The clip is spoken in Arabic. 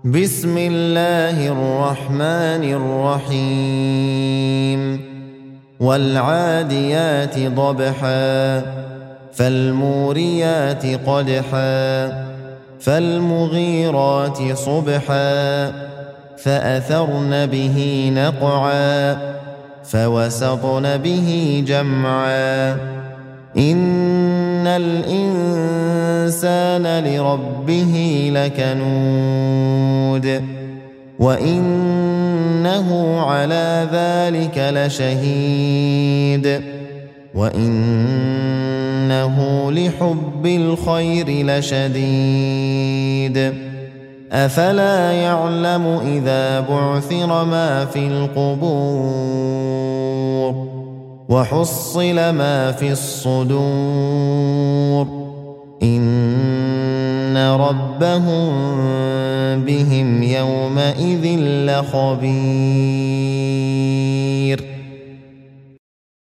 بسم الله الرحمن الرحيم والعاديات ضبحا فالموريات قدحا فالمغيرات صبحا فأثرن به نقعا فوسطن به جمعا إن الإنسان لربه لكنود وإنه على ذلك لشهيد وإنه لحب الخير لشديد أفلا يعلم إذا بعثر ما في القبور وحصل ما في الصدور إن ربهم بهم يومئذ لخبير